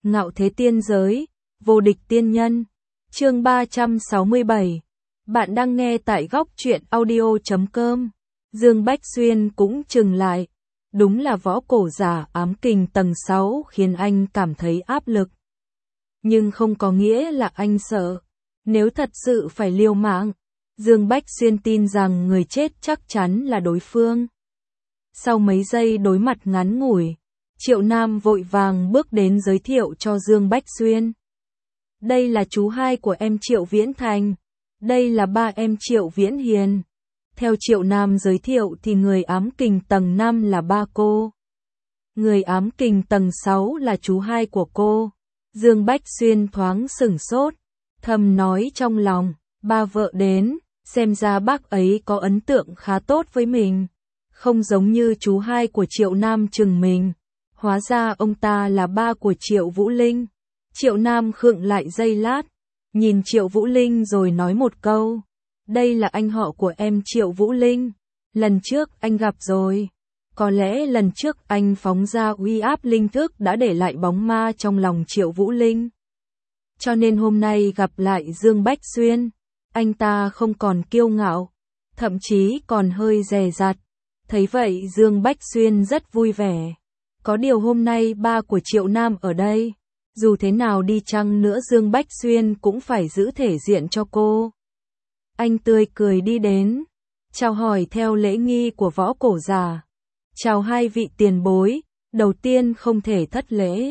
Ngạo thế tiên giới, vô địch tiên nhân. Chương 367. Bạn đang nghe tại góc truyện audio.com. Dương Bách Xuyên cũng chừng lại. Đúng là võ cổ giả ám kình tầng 6 khiến anh cảm thấy áp lực. Nhưng không có nghĩa là anh sợ. Nếu thật sự phải liều mạng, Dương Bách Xuyên tin rằng người chết chắc chắn là đối phương. Sau mấy giây đối mặt ngắn ngủi, Triệu Nam vội vàng bước đến giới thiệu cho Dương Bách Xuyên. Đây là chú hai của em Triệu Viễn Thành. Đây là ba em Triệu Viễn Hiền. Theo Triệu Nam giới thiệu thì người ám kình tầng 5 là ba cô. Người ám kình tầng 6 là chú hai của cô. Dương Bách Xuyên thoáng sửng sốt, thầm nói trong lòng, ba vợ đến, xem ra bác ấy có ấn tượng khá tốt với mình. Không giống như chú hai của Triệu Nam chừng mình. Hóa ra ông ta là ba của Triệu Vũ Linh. Triệu Nam khựng lại giây lát, nhìn Triệu Vũ Linh rồi nói một câu. Đây là anh họ của em Triệu Vũ Linh. Lần trước anh gặp rồi. Có lẽ lần trước anh phóng ra uy áp linh thức đã để lại bóng ma trong lòng Triệu Vũ Linh. Cho nên hôm nay gặp lại Dương Bách Xuyên, anh ta không còn kiêu ngạo, thậm chí còn hơi dè dặt. Thấy vậy Dương Bách Xuyên rất vui vẻ. Có điều hôm nay ba của Triệu Nam ở đây, dù thế nào đi chăng nữa Dương Bách Xuyên cũng phải giữ thể diện cho cô. Anh tươi cười đi đến, chào hỏi theo lễ nghi của võ cổ giả. Chào hai vị tiền bối, đầu tiên không thể thất lễ.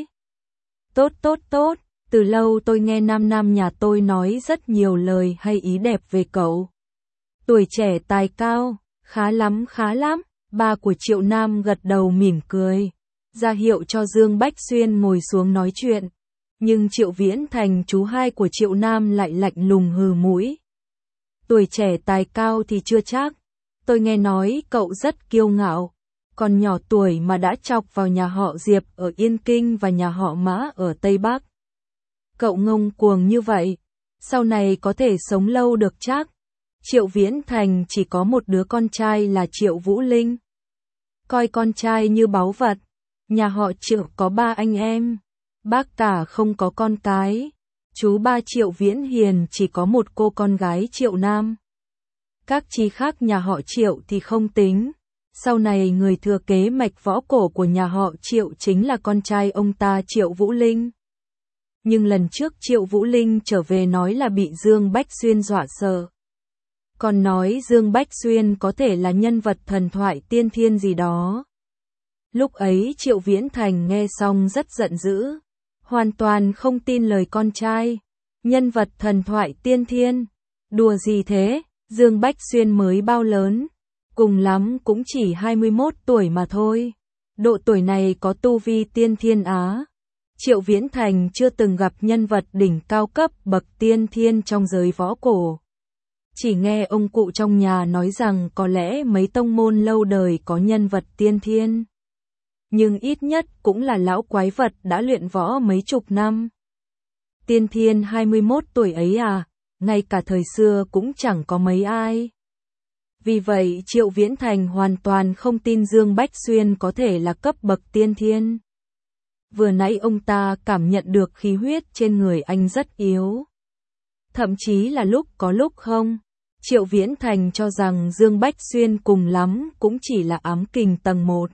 Tốt, từ lâu tôi nghe Nam nhà tôi nói rất nhiều lời hay ý đẹp về cậu. Tuổi trẻ tài cao, khá lắm. Ba của Triệu Nam gật đầu mỉm cười, ra hiệu cho Dương Bách Xuyên ngồi xuống nói chuyện. Nhưng Triệu Viễn Thành chú hai của Triệu Nam lại lạnh lùng hừ mũi. Tuổi trẻ tài cao thì chưa chắc, tôi nghe nói cậu rất kiêu ngạo, còn nhỏ tuổi mà đã chọc vào nhà họ Diệp ở Yên Kinh và nhà họ Mã ở Tây Bắc. Cậu ngông cuồng như vậy, sau này có thể sống lâu được chắc. Triệu Viễn Thành chỉ có một đứa con trai là Triệu Vũ Linh. Coi con trai như báu vật. Nhà họ Triệu có ba anh em, bác cả không có con cái. Chú ba Triệu Viễn Hiền chỉ có một cô con gái Triệu Nam. Các chi khác nhà họ Triệu thì không tính. Sau này người thừa kế mạch võ cổ của nhà họ Triệu chính là con trai ông ta Triệu Vũ Linh. Nhưng lần trước Triệu Vũ Linh trở về nói là bị Dương Bách Xuyên dọa sợ. Còn nói Dương Bách Xuyên có thể là nhân vật thần thoại tiên thiên gì đó. Lúc ấy Triệu Viễn Thành nghe xong rất giận dữ, hoàn toàn không tin lời con trai. Nhân vật thần thoại tiên thiên, đùa gì thế, Dương Bách Xuyên mới bao lớn, cùng lắm cũng chỉ 21 tuổi mà thôi. Độ tuổi này có tu vi tiên thiên á. Triệu Viễn Thành chưa từng gặp nhân vật đỉnh cao cấp bậc tiên thiên trong giới võ cổ. Chỉ nghe ông cụ trong nhà nói rằng có lẽ mấy tông môn lâu đời có nhân vật tiên thiên. Nhưng ít nhất cũng là lão quái vật đã luyện võ mấy chục năm. Tiên thiên 21 tuổi ấy à, ngay cả thời xưa cũng chẳng có mấy ai. Vì vậy Triệu Viễn Thành hoàn toàn không tin Dương Bách Xuyên có thể là cấp bậc tiên thiên. Vừa nãy ông ta cảm nhận được khí huyết trên người anh rất yếu. Thậm chí là lúc có lúc không. Triệu Viễn Thành cho rằng Dương Bách Xuyên cùng lắm cũng chỉ là ám kình tầng 1.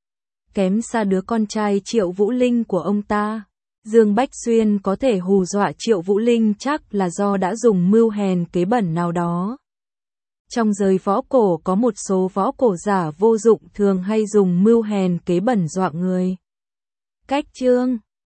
Kém xa đứa con trai Triệu Vũ Linh của ông ta. Dương Bách Xuyên có thể hù dọa Triệu Vũ Linh chắc là do đã dùng mưu hèn kế bẩn nào đó. Trong giới võ cổ có một số võ cổ giả vô dụng thường hay dùng mưu hèn kế bẩn dọa người. Cách chương